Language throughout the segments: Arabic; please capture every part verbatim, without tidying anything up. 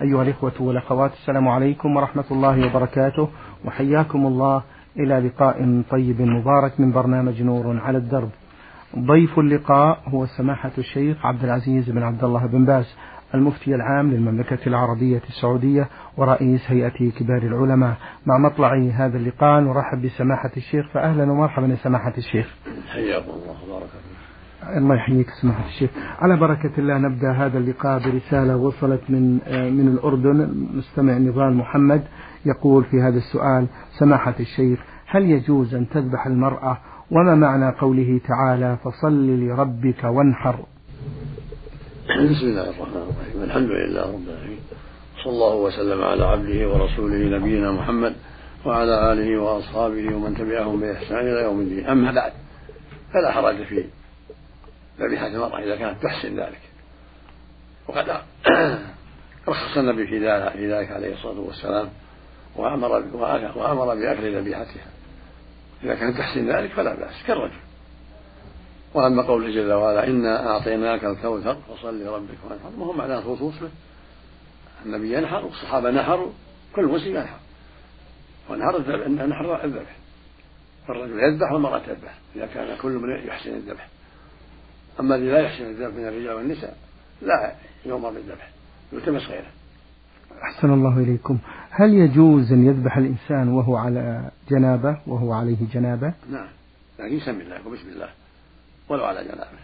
أيها الإخوة والأخوات، السلام عليكم ورحمة الله وبركاته، وحياكم الله إلى لقاء طيب مبارك من برنامج نور على الدرب. ضيف اللقاء هو سماحة الشيخ عبد العزيز بن عبد الله بن باز، المفتي العام للمملكة العربية السعودية ورئيس هيئة كبار العلماء. مع مطلع هذا اللقاء نرحب بسماحة الشيخ، فأهلا ومرحبا يا سماحة الشيخ. حياكم الله وبارك فيك. الله يحييك سماحة الشيخ. على بركة الله نبدأ هذا اللقاء برسالة وصلت من من الأردن، مستمع نضال محمد يقول في هذا السؤال: سماحة الشيخ، هل يجوز أن تذبح المرأة؟ وما معنى قوله تعالى: فصل لربك وانحر؟ بسم الله الرحمن الرحيم، الحمد لله رب العالمين، صلى الله وسلم على عبده ورسوله نبينا محمد وعلى آله وأصحابه ومن تبعهم بإحسان إلى يوم الدين. أما بعد، فلا حرج في ذبيحة المرأة إذا كانت تحسن ذلك، وقد رخص النبي في ذلك عليه الصلاة والسلام وأمر وأمر بأكل ذبيحتها إذا كانت تحسن ذلك فلا بأس كالرجل. وأما قوله جل وعلا: إنا أعطيناك الكوثر فصل لربك وانحر، ما هو معناه الخصوص به، النبي ينحر والصحابة نحروا، كل مسلم ينحر، ونحر نحر الذبح، فالرجل يذبح والمرأة تذبح إذا كان كل من يحسن الذبح. أما الذي لا يحسن الذبح من الرجال والنساء لا يؤمر بالذبح، يلتمس غيره. أحسن الله إليكم. هل يجوز أن يذبح الإنسان وهو على جنابه وهو عليه جنابه؟ نعم، لكن يسمي الله وبسم الله ولو على جنابه.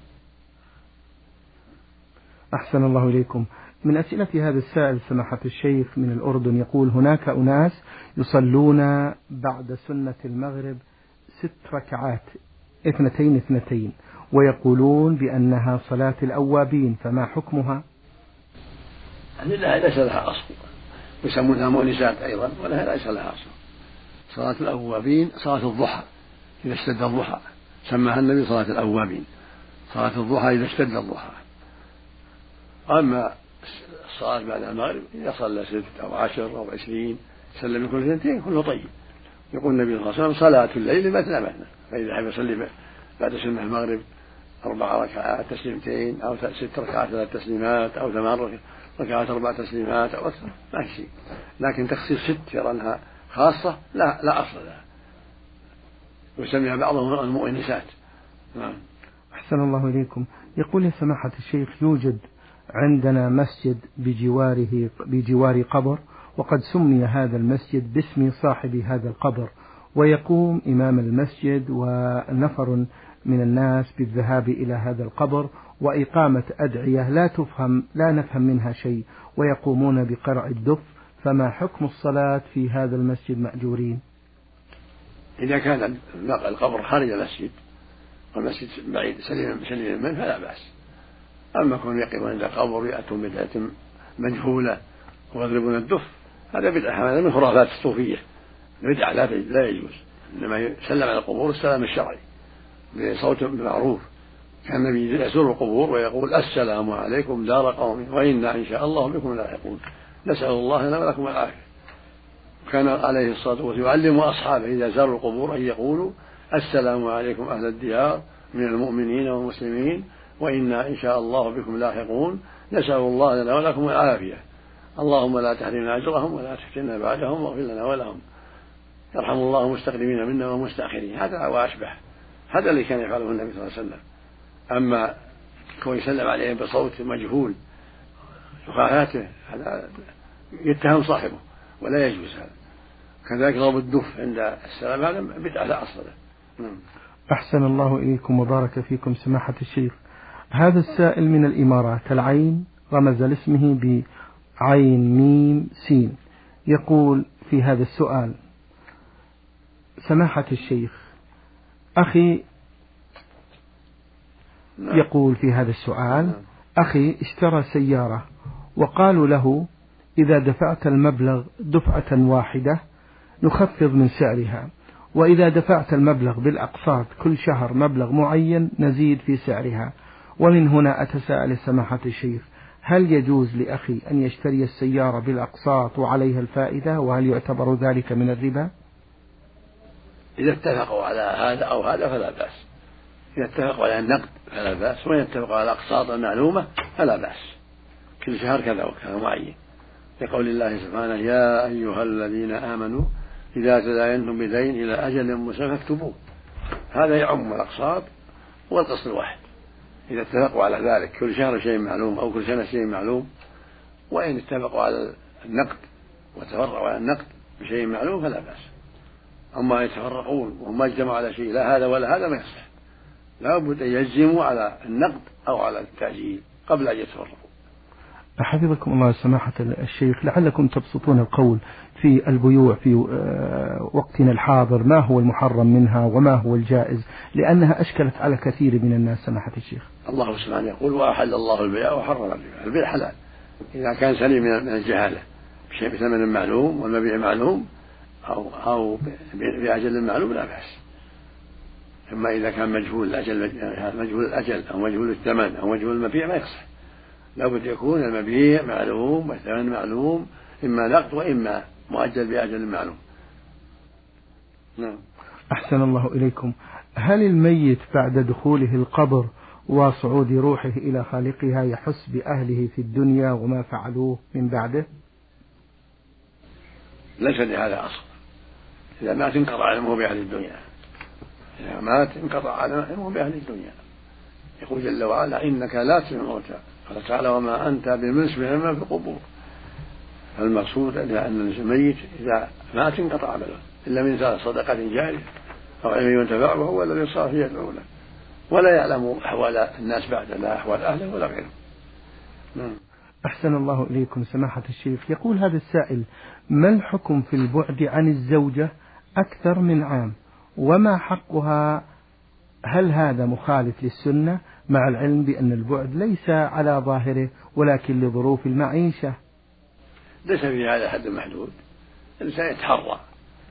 أحسن الله إليكم. من أسئلة هذا السائل سماحة الشيخ من الأردن يقول: هناك أناس يصلون بعد سنة المغرب ست ركعات اثنتين اثنتين ويقولون بأنها صلاة الأوابين، فما حكمها؟ لا، ليس لها أصل، يسمونها مؤنسات أيضا، ولها ليس لها أصل. صلاة الأوابين صلاة الضحى إذا اشتد الضحى، سماها النبي صلاة الأوابين، صلاة الضحى إذا اشتد الضحى. أما الصلاة بعد المغرب إذا صلى ست أو عشر أو عشرين سلم كل اثنتين كله طيب. يقول النبي صلى الله عليه وسلم: صلاة الليل مثنى مثنى، فإذا حب يصلي بعد سنة المغرب أربع ركعات تسليمتين أو ست ركعات ثلاث تسليمات أو ثمان ركعات أربع تسليمات أو أكثر ما في شيء، لكن تخصيص ست يرى أنها خاصة لا لا أصل لها، ويسميها بعضهم المؤنسات. نعم. أحسن الله إليكم. يقول يا سماحة الشيخ: يوجد عندنا مسجد بجواره بجوار قبر، وقد سمي هذا المسجد باسم صاحب هذا القبر، ويقوم إمام المسجد ونفر من الناس بالذهاب إلى هذا القبر وإقامة أدعية لا تفهم لا نفهم منها شيء، ويقومون بقرع الدف، فما حكم الصلاة في هذا المسجد مأجورين؟ إذا كان القبر خارج المسجد والمسجد بعيد سليم سليم منه فلا بأس. أما كون يقيمون عند القبر يأتون بدعة مجهولة ويضربون الدف، هذا بدعة، هذا من خرافات الصوفية، بدعة لا يجوز. إنما يسلم على القبور السلام الشرعي بصوت معروف، كان النبي يزور القبور ويقول: السلام عليكم دار قوم وإنا إن شاء الله بكم لاحقون، نسأل الله لنا ولكم العافية. كان عليه الصلاة والسلام يعلم أصحابه إذا زاروا القبور أن يقولوا: السلام عليكم أهل الديار من المؤمنين والمسلمين وإنا إن شاء الله بكم لاحقون، نسأل الله لنا ولكم العافية، اللهم لا تحرمنا أجرهم ولا تفتنا بعدهم واغفر لنا ولهم، يرحم الله المستقدمين منا والمستأخرين. هذا وأشبه، هذا اللي كان يفعله النبي صلى الله عليه وسلم. أما كون يسلم عليهم بصوت مجهول وخافاته هذا يتهم صاحبه ولا يجوز هذا. كذلك ضرب الدف عند السلام هذا بدعة لا أصل له. أحسن الله إليكم وبارك فيكم سماحة الشيخ. هذا السائل من الإمارات، العين رمز لاسمه بعين ميم سين، يقول في هذا السؤال: سماحة الشيخ، أخي يقول في هذا السؤال: أخي اشترى سيارة وقالوا له: إذا دفعت المبلغ دفعة واحدة نخفض من سعرها، وإذا دفعت المبلغ بالأقساط كل شهر مبلغ معين نزيد في سعرها. ومن هنا أتساءل سماحة الشيخ: هل يجوز لأخي أن يشتري السيارة بالأقساط وعليها الفائدة، وهل يعتبر ذلك من الربا؟ إذا اتفقوا على هذا أو هذا فلا بأس، إذا اتفقوا على النقد فلا بأس، وإن اتفقوا على الأقساط المعلومة فلا بأس، كل شهر كذا وكذا معين. لقول الله سبحانه يا أيها الذين آمنوا إذا تداينتم بدين إلى أجل مسمى فاكتبوه. هذا يعم الأقساط والقسط الواحد إذا اتفقوا على ذلك، كل شهر شيء معلوم أو كل سنة شيء معلوم. وإن اتفقوا على النقد وتفرقوا على النقد بشيء معلوم فلا بأس. أما يتفرقون وهم اجتمعوا على شيء لا هذا ولا هذا ما يصح، لا بد أن يجزموا على النقد أو على التأجيل قبل أن يتفرقوا. حفظكم الله سماحة الشيخ، لعلكم تبسطون القول في البيوع في وقتنا الحاضر، ما هو المحرم منها وما هو الجائز، لأنها أشكلت على كثير من الناس سماحة الشيخ. الله سبحانه يقول وأحل الله البيع وحرم الربا. البيع حلال إذا كان سليم من الجهالة بشيء بثمن معلوم والمبيع معلوم أو أو بأجل معلوم لا بأس. أما إذا كان مجهول الأجل مجهول الأجل أو مجهول الثمن أو مجهول المبيع ما يصح. لابد يكون المبيع معلوم والثمن معلوم، إما نقد وإما مؤجل بأجل معلوم. نعم. أحسن الله إليكم. هل الميت بعد دخوله القبر وصعود روحه إلى خالقها يحس بأهله في الدنيا وما فعلوه من بعده؟ ليس لهذا أصل. إذا مات انقطع علمه بأهل الدنيا، إذا مات انقطع علمه بأهل الدنيا. يقول جل وعلا إنك لا تسمع الموتى قال تعالى وما أنت بمسمع من في القبور. فالمقصود أن الميت إذا مات انقطع عمله إلا من صدقة جارية أو علم ينتفع به هو الذي صار فيه يدعو له، ولا يعلم أحوال الناس بعد لا أحوال أهله ولا غيره. نعم. أحسن الله إليكم سماحة الشيخ. يقول هذا السائل ما الحكم في البعد عن الزوجة أكثر من عام وما حقها؟ هل هذا مخالف للسنة مع العلم بأن البعد ليس على ظاهره ولكن لظروف المعيشة؟ ليس في هذا حد محدود. الإنسان يتحرى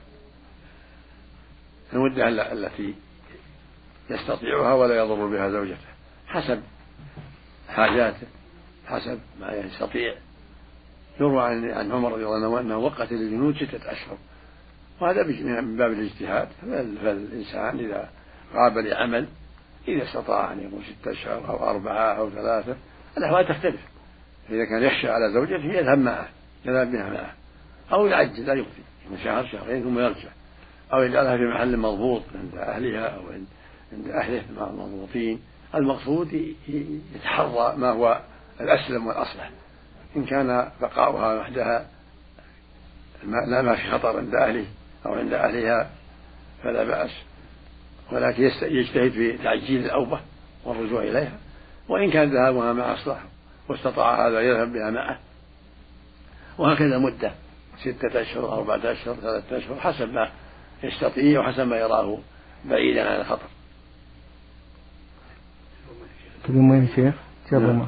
المدة التي يستطيعها ولا يضر بها زوجته حسب حاجاته حسب ما يستطيع. يروى عن عمر رضي الله عنه أنه وقت للجنود ستة أشهر، وهذا من باب الاجتهاد. فالإنسان إذا غاب لعمل إذا استطاع أن يكون ستة أشهر أو أربعة أو ثلاثة الأحوال تختلف. إذا كان يخشى على زوجته يذهب معه يذهب بها معه أو يعجل لا يقضي من شهر شهرين ثم يرجع، أو يجعلها في محل مضبوط عند أهلها أو عند أهله المضبوطين. المقصود يتحرى ما هو الأسلم والأصلح. إن كان بقاؤها وحدها لا ما في خطر عند أهله أو عند أهلها فلا بأس، ولكن يجتهد في تعجيل الأوبة والرجوع إليها. وإن كان ذهابها مع أصلح واستطاع هذا يذهب بها معه، وهكذا مدة ستة أشهر أربعة أشهر ثلاثة أشهر حسب ما يستطيع وحسب ما يراه بعيدا عن الخطر. تبين وين شيخ؟ نعم.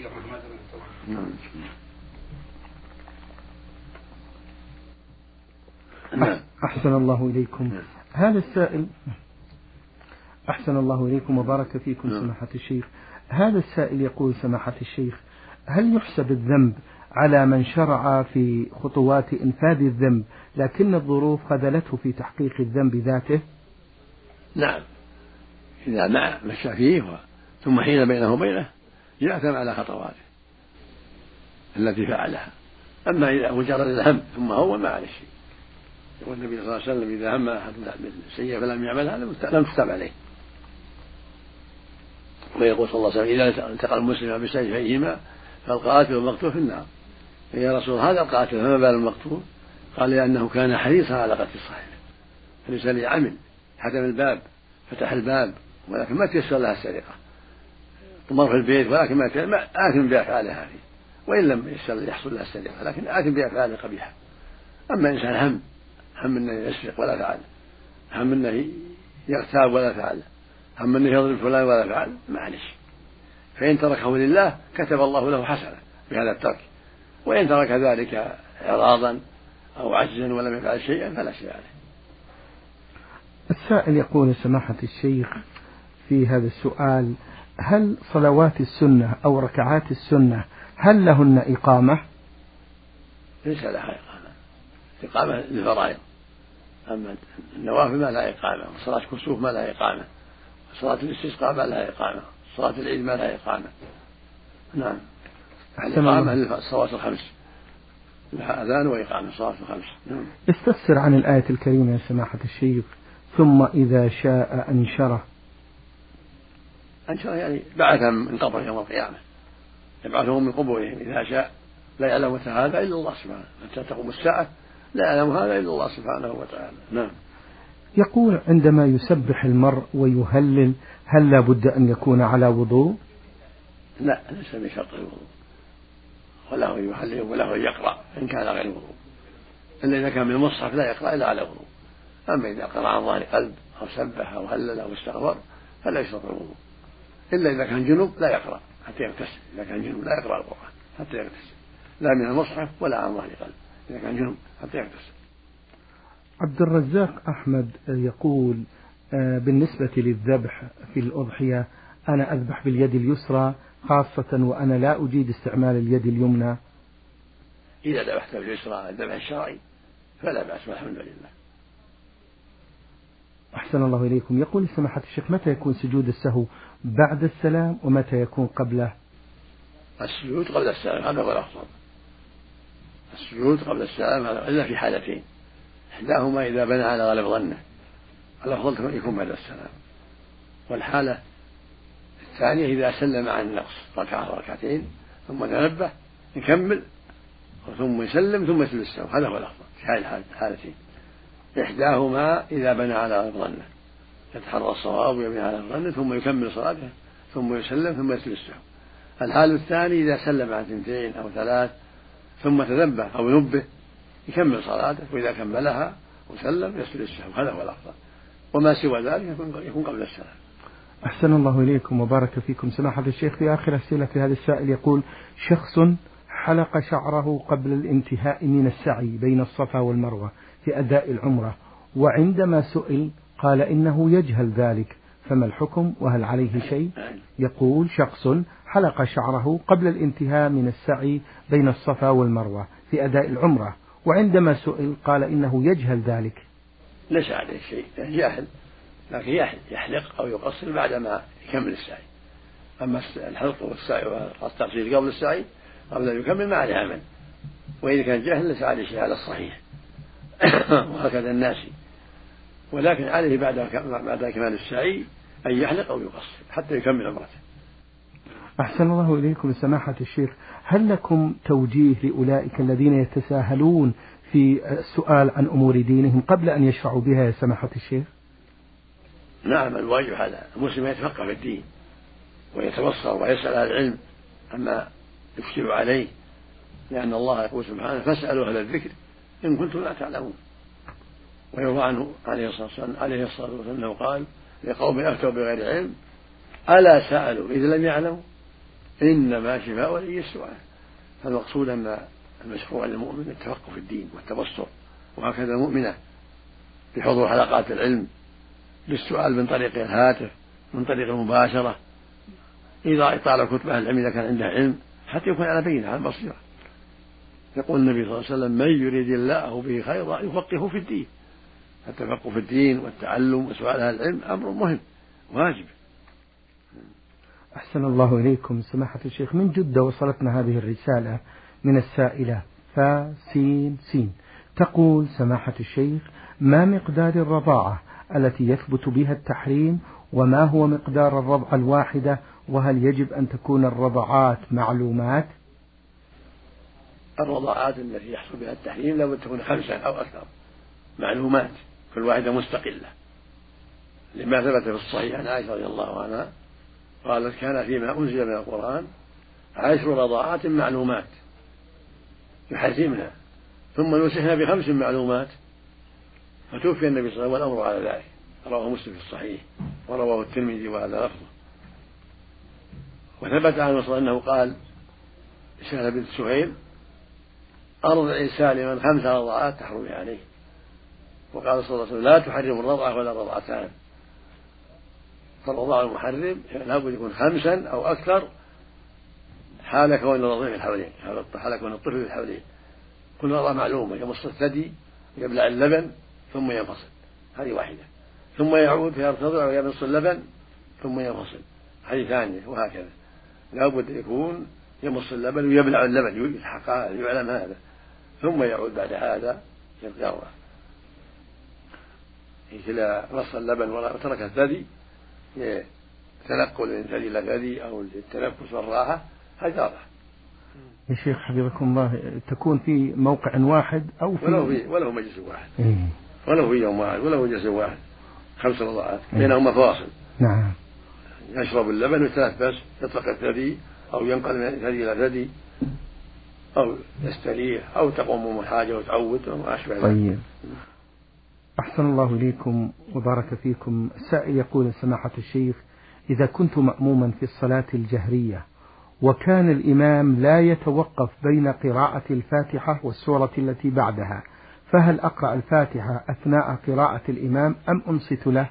نعم. أحسن الله إليكم. نعم. هذا السائل أحسن الله إليكم وبارك فيكم. نعم. سماحة الشيخ، هذا السائل يقول سماحة الشيخ هل يحسب الذنب على من شرع في خطوات إنفاذ الذنب لكن الظروف خذلته في تحقيق الذنب ذاته؟ نعم، إذا مع مشى فيه ثم حين بينه وبينه يأثم على خطواته التي فعلها. أما إذا مجرد الهم ثم هو ما عليه شيء. يقول النبي صلى الله عليه وسلم إذا هم أحد بالسيئة فلم يعملها لم تكتب عليه. ويقول صلى الله عليه وسلم إذا التقى المسلم بسيفيهما فالقاتل والمقتول في النار. يا رسول هذا القاتل فما بال المقتول؟ قال لأنه كان حريصا على قتل صاحبه. الإنسان عمل حكم الباب فتح الباب ولكن ما تيسر لها السرقة، طمر في البيت ولكن ما آثم بأفعال هذه، وإن لم يحصل لها السرقة لكن آثم بأفعال قبيحة. أما إنسان هم هم أنه يسرق ولا فعل، هم أنه يغتاب ولا فعل، هم أنه يضرب فلان ولا فعل، معلش. فإن تركه لله كتب الله له حسنة بهذا الترك، وإن ترك ذلك إعراضا أو عجزا ولم يفعل شيئا فلا شيء عليه. السائل يقول سماحة الشيخ في هذا السؤال هل صلوات السنة أو ركعات السنة هل لهن إقامة؟ ليس لها إقامة، إقامة للفرائض. أما النوافل ما لها إقامة، وصلاة كسوف ما لها إقامة، صلاة الاستسقاء ما لها إقامة، صلاة العيد ما لها إقامة. نعم، الإقامة للصلوات الخمس. أحسن الله إليكم. هذا السائل يقول سماحة الشيخ في هذا السؤال هل صلوات السنة أو ركعات السنة هل لهن إقامة؟ ليس لها إقامة، إقامة للفرائض. أما النوافل ما لها إقامة، وصلاة كسوف ما لها إقامة، صلاة الاستسقاء ما لها إقامة. نعم. أحسن الله إليكم. لها أذان وإقامة الصلاة الخمس. استفسر عن الآية الكريمة يا سماحة الشيخ، ثم إذا شاء أنشره. أنشره يعني بعثهم من قبر يوم القيامة، يبعثهم من قبورهم إذا شاء، لا يعلم هذا إلا الله سبحانه، حتى تقوم الساعة لا يعلم هذا إلا الله سبحانه وتعالى. نعم. يقول عندما يسبح المرء ويهلل هل لا بد أن يكون على وضوء؟ لا، ليس بشرط الوضوء، ولا هو يهلل ولا هو يقرأ إن كان غير وضوء، إلا إذا كان من المصحف لا يقرأ إلا على وضوء. أما إذا قرأ عن ظهر قلب أو سبح أو هلل أو استغفر فلا يشرط الوضوء، إلا إذا كان جنوب لا يقرأ حتى يغتسل. إذا كان جنوب لا يقرأ القرآن حتى يغتسل، لا من المصحف ولا عن ظهر قلب، إذا كان جنوب حتى يغتسل. عبد الرزاق أحمد يقول بالنسبة للذبح في الأضحية أنا أذبح باليد اليسرى خاصة وأنا لا أجيد استعمال اليد اليمنى. إذا ذبحت باليسرى الذبح الشرعي فلا بأس والحمد لله. أحسن الله إليكم. يقول سماحة الشيخ متى يكون سجود السهو بعد السلام ومتى يكون قبله؟ السجود قبل السلام هذا هو الأفضل، السجود قبل السلام هذا إلا في حالتين، إحداهما إذا بنى على غالب ظنه، الأفضل يكون بعد السلام، والحالة الثانية إذا سلم عن النقص ركعة ركعتين ثم تنبه يكمل ثم يسلم ثم يسلم السهو، هذا هو الأفضل في هذه الحالتين. إحداهما إذا بنى على غالب ظنه يتحرى الصواب ويبني على ظنه ثم يكمل صلاته ثم يسلم ثم يسلم السهو. الحال الثاني إذا سلم عن اثنتين أو ثلاث ثم تنبه أو ينبه يكمل صلاته، وإذا كملها وسلم يسلم السهو، هذا هو الأفضل، وما سوى ذلك يكون قبل السلام. أحسن الله إليكم وبارك فيكم. سماحة الشيخ في آخر أسئلة في هذا السائل يقول شخص حلق شعره قبل الانتهاء من السعي بين الصفا والمروة في أداء العمرة، وعندما سئل قال إنه يجهل ذلك، فما الحكم وهل عليه شيء؟ يقول شخص حلق شعره قبل الانتهاء من السعي بين الصفا والمروة في أداء العمرة، وعندما سئل قال إنه يجهل ذلك. ليس عليه شيء، جاهل، لكن يحلق أو يقصر بعدما يكمل السعي. أما الحلق والسعي والتقصير قبل السعي قبل أن يكمل ما عليه عمل، وإذا كان جاهل ليس عليه شيء على الصحيح وهكذا الناس، ولكن عليه بعد بعد كمال السعي أن يحلق أو يقصر حتى يكمل عمرته. أحسن الله إليكم سماحة الشيخ، هل لكم توجيه لأولئك الذين يتساهلون في السؤال عن أمور دينهم قبل أن يشرعوا بها يا سماحة الشيخ؟ نعم، الواجب على المسلم يتفقه في الدين ويتبصر ويسأل أهل العلم عما يشكل عليه، لأن الله يقول سبحانه فاسألوا أهل الذكر إن كنتم لا تعلمون. ويروى عنه عليه الصلاة والسلام عليه الصلاة والسلام أنه قال لقوم أفتوا بغير علم ألا سألوا إذا لم يعلموا إنما شفاء ولي السؤال. فالمقصود أن المشروع للمؤمن التفقه في الدين والتبصر، وهكذا المؤمنة بحضور حلقات العلم بالسؤال من طريق الهاتف من طريق المباشرة، إذا اطالع كتب أهل العلم إذا كان عنده علم حتى يكون على بينة على بصيرة. يقول النبي صلى الله عليه وسلم من يريد الله به خيرا يفقهه في الدين. التفقه في الدين والتعلم وسؤال أهل العلم أمر مهم واجب. أحسن الله إليكم سماحة الشيخ. من جدة وصلتنا هذه الرسالة من السائلة فسين سين تقول سماحة الشيخ ما مقدار الرضاعة التي يثبت بها التحريم، وما هو مقدار الرضعة الواحدة، وهل يجب أن تكون الرضعات معلومات؟ الرضاعات التي يحصل بها التحريم لابد تكون خمسة أو أكثر معلومات، كل واحدة مستقلة، لما ثبت في الصحيح عن عائشة رضي الله عنها قالت كان فيما أنزل من القرآن عشر رضاعات معلومات يحرمنا ثم نسخنا بخمس معلومات، فتوفي النبي صلى الله عليه وسلم والأمر على ذلك. رواه مسلم في الصحيح ورواه الترمذي وهذا لفظه. وثبت عنه صلى الله عليه وسلم أنه قال لسهل بنت سهيل أرضع سالما خمس رضعات تحرم عليه، وقال صلى الله عليه وسلم لا تحرم الرضعة ولا الرضعتان. فالرضاع المحرم لا بد يكون خمسا أو أكثر حال كون الرضيع في الحولين، حال كون الطفل في الحولين. كل رضعة معلومة، يمص الثدي يبلع اللبن ثم ينفصل، هذه واحدة، ثم يعود فيرتضع ويمص اللبن ثم ينفصل، هذه ثانية، وهكذا لا بد يكون يمص اللبن ويبلع اللبن يلحق يعلم هذا، ثم يعود بعد هذا يتجرع مثل رص اللبن وترك الثدي لتنقل من ثدي إلى ثدي أو للتنفس والراحة هجرة. يا شيخ حفظكم الله تكون في موقع واحد أو في وله, في وله مجلس واحد إيه؟ وله في يوم واحد وله مجلس واحد خمس رضاعات بينهما فواصل. نعم. يشرب اللبن ويتنفس يطلق الثدي أو ينقل من ثدي إلى ثدي أو يستريح أو تقوم من حاجة وتعود وما أشبه ذلك. طيب. أحسن الله إليكم وبارك فيكم. السائل يقول سماحة الشيخ إذا كنت مأموما في الصلاة الجهرية وكان الإمام لا يتوقف بين قراءة الفاتحة والسورة التي بعدها فهل أقرأ الفاتحة أثناء قراءة الإمام أم أنصت له؟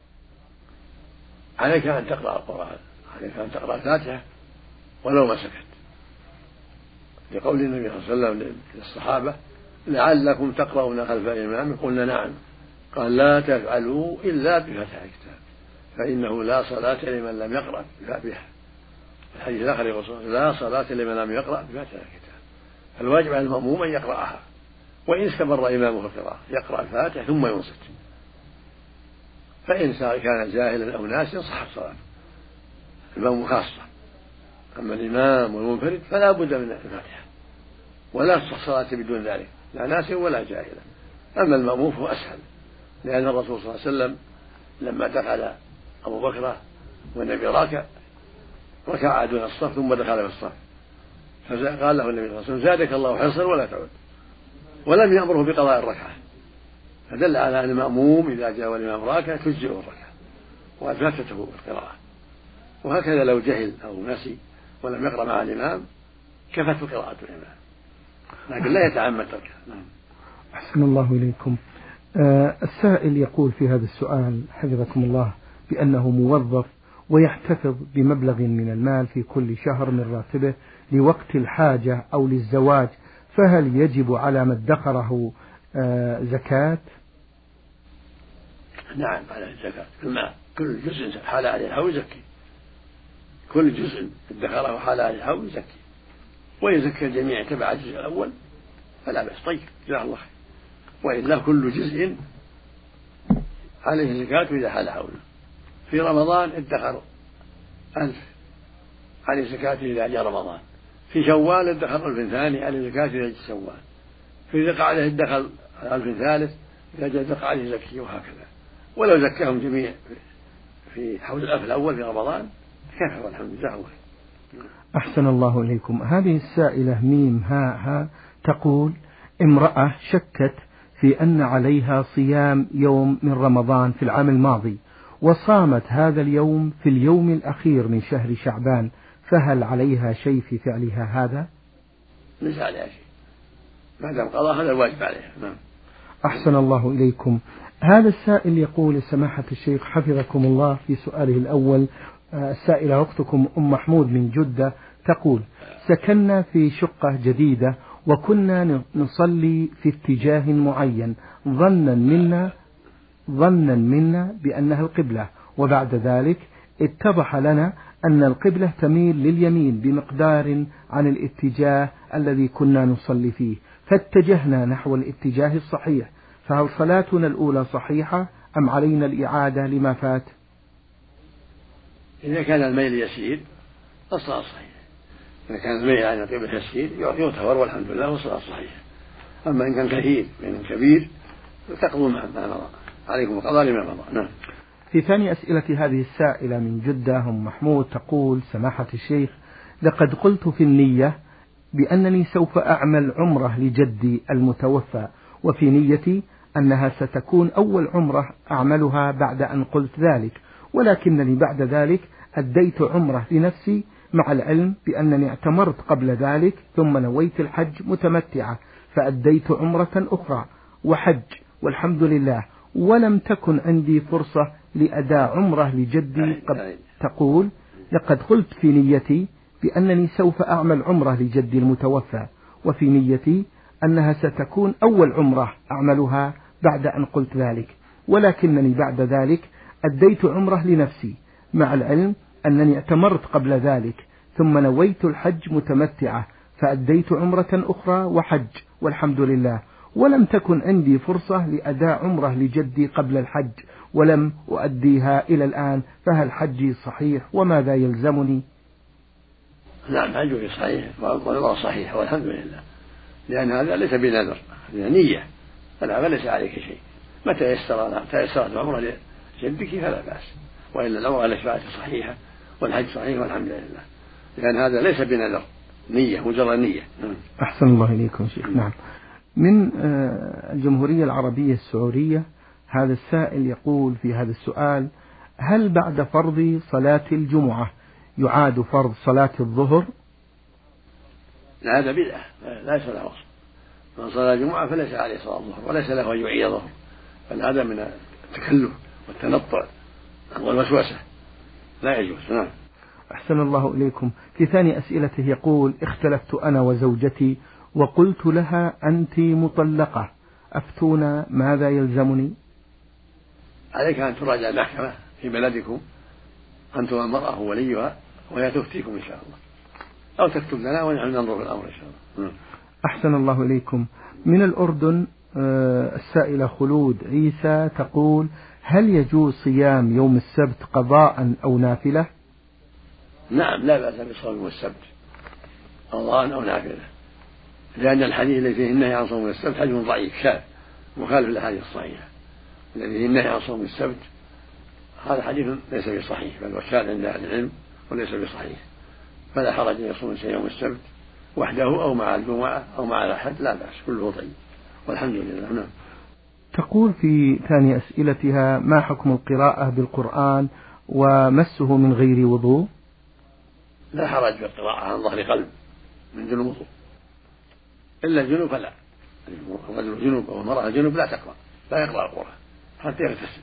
عليك أن تقرأ القرآن، عليك أن تقرأ الفاتحة ولو ما سكت، لقول النبي صلى الله عليه وسلم للصحابة لعلكم تقرؤون خلف الإمام قلنا نعم، قال لا تفعلوا إلا بفتح الكتاب فإنه لا صلاة لمن لم يقرأ بها. الحديث الآخر يقول لا صلاة لمن لم يقرأ بفتح الكتاب. الواجب على المأموم أن يقرأها، وإن استمر إمامه في القراءة يقرأ الفاتحة ثم ينصت، فإن كان جاهلا أو ناسيا صحت صلاته المأموم خاصة. أما الإمام والمنفرد فلا بد من الفاتحة ولا تصح صلاة بدون ذلك لا ناسيا ولا جاهلا. أما المأموم فهو أسهل، لأن الرسول صلى الله عليه وسلم لما دخل أبو بكر والنبي راكع ركع دون الصف ثم دخل في الصف فقال له النبي صلى الله عليه وسلم زادك الله حرصا ولا تعود، ولم يأمره بقضاء الركعة، فدل على أن المأموم إذا جاء والإمام راكع تجزئه الركعة وأثبتته القراءة. وهكذا لو جهل أو نسي ولم يقرأ مع الإمام كفته قراءة الإمام، لكن لا يتعمد تركها. أحسن الله إليكم. آه السائل يقول في هذا السؤال حفظكم الله بأنه موظف ويحتفظ بمبلغ من المال في كل شهر من راتبه لوقت الحاجة أو للزواج، فهل يجب على ما ادخره آه زكاة؟ نعم على الزكاة، كل جزء حال عليه الحول يزكي، كل جزء ادخره حال عليه الحول يزكي، ويزكي الجميع تبع الجزء الأول فلا بأس. طيب جزاه الله خير، وإلا كل جزء عليه زكاة إذا حال حوله. في رمضان ادخر ألف عليه زكاة إذا جاء رمضان، في شوال ادخر ألف ثاني عليه زكاة إذا جاء شوال، في ذي القعدة ادخر ألف ثالث إذا جاء ذي القعدة زكي، وهكذا. ولو زكاهم جميع في حول الألف الأول في رمضان كفى والحمد لله. أحسن الله إليكم. هذه السائلة ميم ها ها تقول امرأة شكت في أن عليها صيام يوم من رمضان في العام الماضي وصامت هذا اليوم في اليوم الأخير من شهر شعبان، فهل عليها شيء في فعلها هذا؟ ليس عليها شيء ما دام قضاء هذا الواجب عليها. نعم. أحسن الله إليكم. هذا السائل يقول سماحة الشيخ حفظكم الله في سؤاله الأول، السائلة أختكم أم محمود من جدة تقول سكننا في شقة جديدة وكنا نصلي في اتجاه معين ظنا منا ظنا منا بأنها القبلة، وبعد ذلك اتضح لنا أن القبلة تميل لليمين بمقدار عن الاتجاه الذي كنا نصلي فيه، فاتجهنا نحو الاتجاه الصحيح، فهل صلاتنا الأولى صحيحة أم علينا الإعادة لما فات؟ إذا كان الميل يسير فالصلاة صحيحة، إذا كان الميل عن القبلة يسير يعتبر والحمد لله والصلاة صحيحة. أما إن كان كثير من كبير تقضوا ما مضى عليكم القضاء لما مضى. نعم. في ثاني أسئلة هذه السائلة من جدة أم محمود تقول سماحة الشيخ لقد قلت في النية بأنني سوف أعمل عمرة لجدي المتوفى، وفي نيتي أنها ستكون أول عمرة أعملها بعد أن قلت ذلك، ولكنني بعد ذلك أديت عمرة لنفسي مع العلم بأنني اعتمرت قبل ذلك ثم نويت الحج متمتعة فأديت عمرة أخرى وحج والحمد لله، ولم تكن عندي فرصة لأداء عمرة لجدي. قد تقول لقد قلت في نيتي بأنني سوف أعمل عمرة لجدي المتوفى، وفي نيتي أنها ستكون أول عمرة أعملها بعد أن قلت ذلك، ولكنني بعد ذلك أديت عمرة لنفسي مع العلم أنني اعتمرت قبل ذلك ثم نويت الحج متمتعة فأديت عمرة أخرى وحج والحمد لله، ولم تكن عندي فرصة لأداء عمرة لجدي قبل الحج ولم أؤديها إلى الآن، فهل حجي صحيح وماذا يلزمني؟ نعم حجك صحيح والعمرة صحيح والحمد لله، لأن هذا ليس بنذر، هذا نية، فلا ليس عليك شيء. متى يسر تيسرت العمرة لجدك فلا بأس، وإلا العمرة الأشفاعة صحيحة والحج صحيح والحمد لله، لأن هذا ليس بنذر، نية مجرد نية. أحسن الله إليكم شيخ. نعم. من الجمهورية العربية السعودية هذا السائل يقول في هذا السؤال: هل بعد فرض صلاة الجمعة يعاد فرض صلاة الظهر؟ لا، هذا بدعة، ليس له أصل. من صلى الجمعة فليس عليه صلاة الظهر وليس له أن يعيد ظهر، بل هذا من التكلف والتنطع والوسوسة، لا يجوز. نعم. أحسن الله إليكم. في ثاني أسئلته يقول: اختلفت أنا وزوجتي وقلت لها أنت مطلقة، أفتونا ماذا يلزمني؟ عليك أن تراجع المحكمة في بلدكم، أنتم المرأة وليها، وهي تفتيكم إن شاء الله، أو تكتب لنا ونحن ننظر في الأمر إن شاء الله. أحسن الله إليكم. من الأردن السائلة خلود عيسى تقول: هل يجوز صيام يوم السبت قضاء أو نافلة؟ نعم، لا بأس بصوم يوم السبت قضاء أو نافلة، لأن الحديث الذي فيه النهي عن صوم السبت حديث ضعيف شاذ مخالف للأحاديث الصحيحة. الذي فيه النهي عن صوم السبت هذا حديث ليس بصحيح، بل وشاذ عند أهل العلم وليس بصحيح، فلا حرج أن يصوم يوم السبت وحده أو مع الجمعة أو مع الأحد، لا بأس، كله طيب والحمد لله. نعم. تقول في ثاني أسئلتها: ما حكم القراءة بالقرآن ومسه من غير وضوء؟ لا حرج في القراءة عن ظهر قلب من دون وضوء، إلا الجنوب فلا، الرجل جنوب أو المرأة جنوب لا تقرأ، لا يقرأ القرآن حتى يغتسل.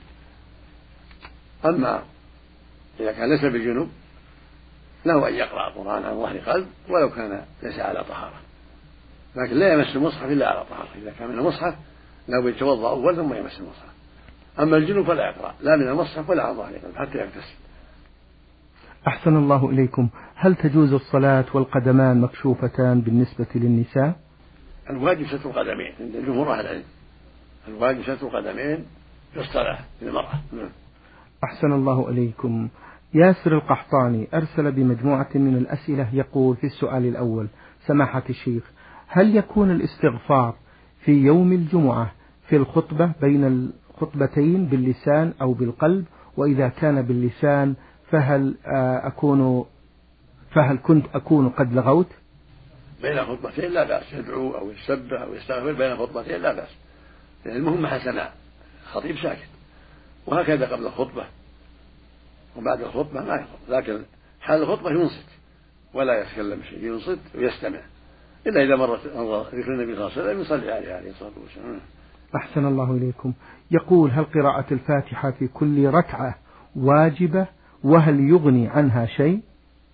أما إذا كان ليس بالجنوب له أن يقرأ القرآن عن ظهر قلب ولو كان ليس على طهارة، لكن لا يمس المصحف إلا على طهارة. إذا كان من المصحف لا يتوضأ أول ثم يمس المصحف. أما الجنوب فلا يقرأ لا من المصحف ولا عن ظهر قلب حتى يغتسل. أحسن الله إليكم. هل تجوز الصلاة والقدمان مكشوفتان بالنسبة للنساء؟ الواجب ستر القدمين عند جمهور أهل العلم، الواجب ستر القدمين في الصلاة للمرأة. أحسن الله إليكم. ياسر القحطاني أرسل بمجموعة من الأسئلة يقول في السؤال الأول: سماحة الشيخ، هل يكون الاستغفار في يوم الجمعة في الخطبة بين الخطبتين باللسان أو بالقلب؟ وإذا كان باللسان فهل أكون فهل كنت أكون قد لغوت؟ بين خطبتين لا بأس، يدعو أو يسبح أو يستغفر بين خطبتين لا بأس، لأن المهم حسنا خطيب ساكت، وهكذا قبل الخطبة وبعد الخطبة ما يخطب، لكن حال الخطبة ينصت ولا يتكلم شيء، ينصت ويستمع، إلا إذا مرت ذكر النبي صلى الله عليه وسلم يصلي عليه عليه الصلاة والسلام. أحسن الله إليكم. يقول: هل قراءة الفاتحة في كل ركعة واجبة، وهل يغني عنها شيء؟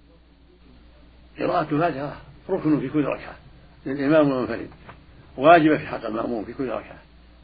قراءة الفاتحة ركن في كل ركعة للإمام والمنفرد، واجبة في حق المأموم في كل ركعة،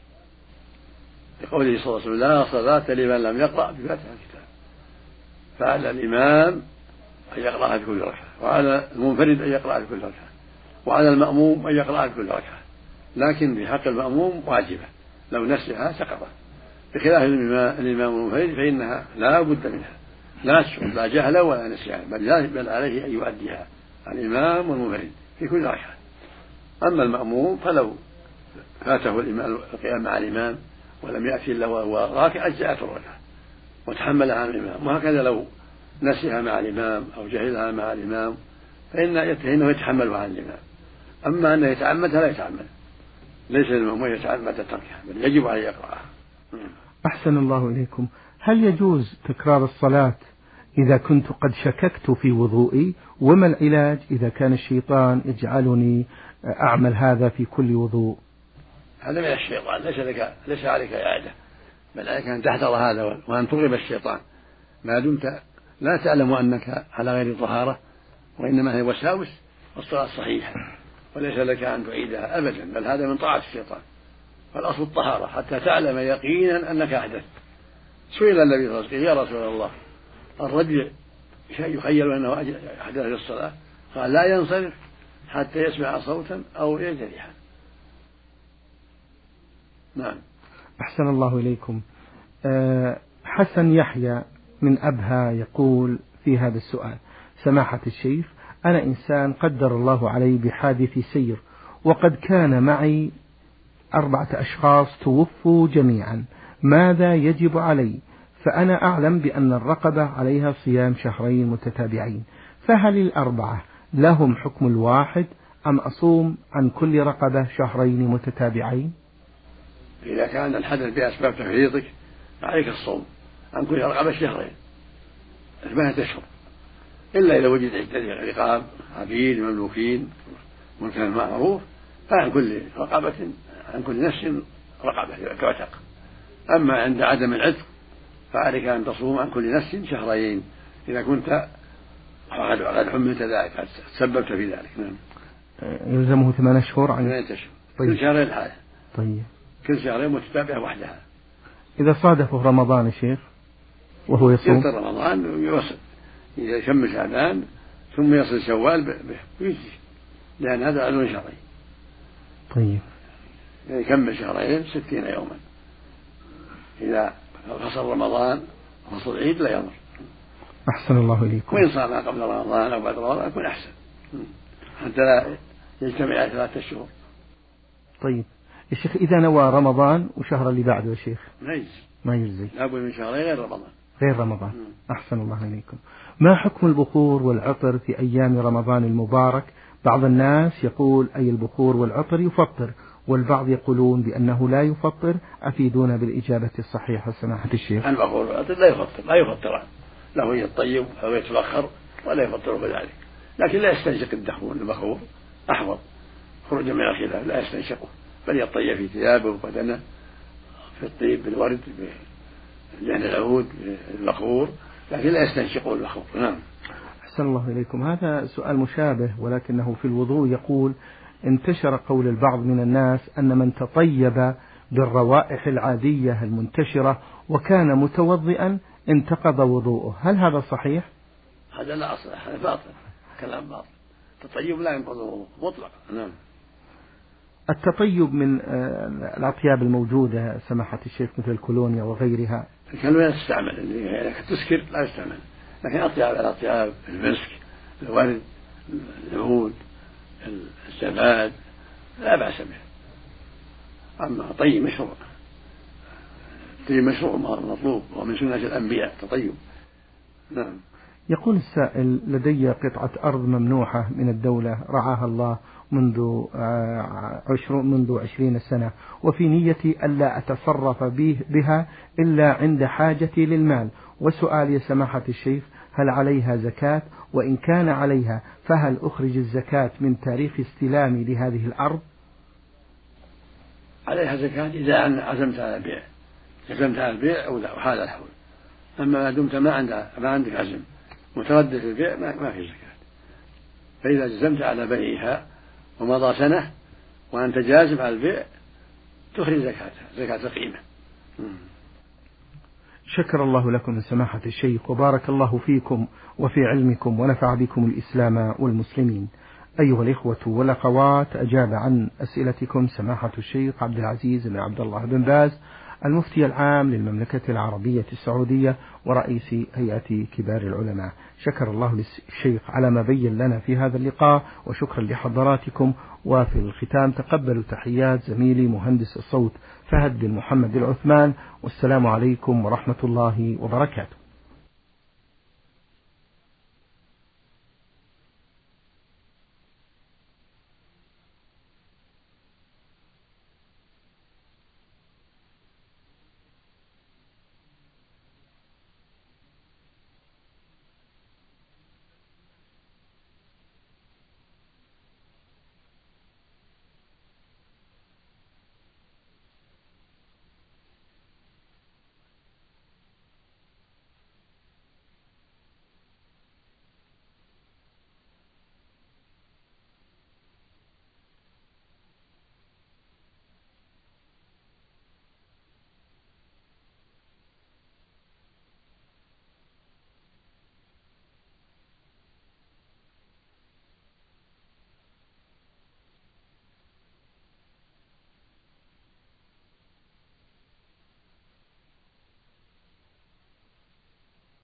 لقوله صلى الله عليه وسلم: لا صلاة لمن لم يقرأ بفاتحة الكتاب. فعلى الإمام أن يقرأها في كل ركعة، وعلى المنفرد أن يقرأها في كل ركعة، وعلى المأموم أن يقرأها في كل ركعة، لكن في حق المأموم واجبة، لو نسيها سقطت، بخلاف الإمام المنفرد فإنها لا بد منها، لا تسقط لا جهلا ولا نسيان، بل, بل عليه أن يؤديها الإمام والمنفرد في كل ركعة. أما المأموم فلو فاته القيام مع الإمام ولم يأتي إلا وهو راكع أجزأته الركعة وتحملها عن الإمام، وهكذا لو نسيها مع الإمام أو جهلها مع الإمام فإنه يتحملها عن الإمام. أما أنه يتعمدها لا يتعمد، ليس للمأموم يتعمد تركها، بل يجب عليه يقرأها. أحسن الله إليكم. هل يجوز تكرار الصلاة إذا كنت قد شككت في وضوئي؟ وما العلاج إذا كان الشيطان يجعلني أعمل هذا في كل وضوء؟ هذا من الشيطان، ليس لك ليس عليك إعادة، بل عليك أن تحذر هذا وأن تغلب الشيطان ما دمت لا تعلم أنك على غير طهارة، وإنما هي وساوس، والصلاة صحيحة وليس لك أن تعيدها أبدا، بل هذا من طاعة الشيطان، فالأصل الطهارة حتى تعلم يقينا أنك أحدث. سئل النبي صلى الله عليه وسلم: يا رسول الله، الرجل يخيل أنه أحدث في الصلاة؟ قال: لا ينصرف حتى يسمع صوتا أو يجد ريحا. نعم. أحسن الله إليكم. أه حسن يحيى من أبها يقول في هذا السؤال: سماحة الشيخ، أنا إنسان قدر الله علي بحادث سير، وقد كان معي أربعة أشخاص توفوا جميعا، ماذا يجب علي؟ فأنا أعلم بأن الرقبة عليها صيام شهرين متتابعين، فهل الأربعة لهم حكم الواحد أم أصوم عن كل رقبة شهرين متتابعين؟ إذا كان الحدث بأسباب تفريطك عليك الصوم عن كل رقبة شهرين ثمانية أشهر، إلا إذا وجد عدة رقاب عبيد مملوكين ملكا معروف، فعن كل رقبة عن كل نفس رقبة تعتق. أما عند عدم العتق فعليك أن تصوم عن كل نفس شهرين إذا كنت قد حملت ذلك، تسببت في ذلك. نعم. يلزمه ثمان أشهر عن ثمانية أشهر. طيب. كل شهرين حالة. طيب. كل شهرين متتابعة وحدها. إذا صادفه رمضان يا شيخ وهو يصوم؟ يفطر رمضان ويوصل إذا يكمل شعبان ثم يصل شوال بيجي، لأن هذا عدو شرعي. طيب. إذا يكمل شهرين ستين يوما، إذا فصل رمضان وفصل العيد لا يضر. أحسن الله إليكم. وإن صام قبل رمضان أو بعد رمضان يكون أحسن حتى لا يجتمع ثلاثة شهور. طيب يا شيخ، إذا نوى رمضان وشهر اللي بعده يا شيخ ما يجزي. ما يجزي. لابد من شهرين غير رمضان. غير رمضان. مم. أحسن الله إليكم. ما حكم البخور والعطر في أيام رمضان المبارك؟ بعض الناس يقول أي البخور والعطر يفطر، والبعض يقولون بأنه لا يفطر. أفيدونا بالإجابة الصحيحة سماحة الشيخ. البخور والعطر لا يفطر، لا يفطران، له يطيب أو يتبخر ولا يفطر بذلك، لكن لا يستنشق الدخون. البخور أحوط خروجا من الخلاف، لا يستنشقه بل يطيب في ثيابه وبدنه في الطيب بالورد لأن العود البخور، لكن لا يستنشقه البخور. نعم. أحسن الله إليكم. هذا سؤال مشابه ولكنه في الوضوء، يقول: انتشر قول البعض من الناس أن من تطيب بالروائح العادية المنتشرة وكان متوضئا انتقض وضوءه، هل هذا صحيح؟ هذا لا أصل، هذا باطل، كلام باطل. التطيب لا ينقض وضوءه مطلقا. نعم. التطيب من الأطياب الموجودة سماحة الشيخ مثل الكولونيا وغيرها، الكولونيا تستعمل اللي تسكر لا يستعمل، لكن أطياب الأطياب المسك الورد العود الزباد لا بأس به. أما طيب مشروع، طيب مشروع مطلوب ومن سنة الأنبياء تطيب. نعم. يقول السائل: لدي قطعة أرض ممنوحة من الدولة رعاها الله منذ عشرون منذ عشرين سنة، وفي نيتي ألا أتصرف بها إلا عند حاجتي للمال، وسؤالي سماحة الشيخ: هل عليها زكاة؟ وإن كان عليها فهل أخرج الزكاة من تاريخ استلامي لهذه الأرض؟ عليها زكاة إذا عزمت على البيع، عزمت على البيع أو لا وحال الحول. أما ما دمت ما عندك ما عندك عزم متردد في البيع ما, ما في زكاة. فإذا جزمت على بيعها ومضى سنة وأنت جازم على البيع تخرج زكاتها، زكاة القيمة. شكر الله لكم سماحة الشيخ، وبارك الله فيكم وفي علمكم ونفع بكم الإسلام والمسلمين. أيها الإخوة والأخوات، أجاب عن أسئلتكم سماحة الشيخ عبد العزيز بن عبد الله بن باز، المفتي العام للمملكة العربية السعودية ورئيس هيئة كبار العلماء. شكر الله للشيخ على ما بين لنا في هذا اللقاء، وشكرا لحضراتكم. وفي الختام تقبلوا تحيات زميلي مهندس الصوت فهد بن محمد العثمان، والسلام عليكم ورحمة الله وبركاته.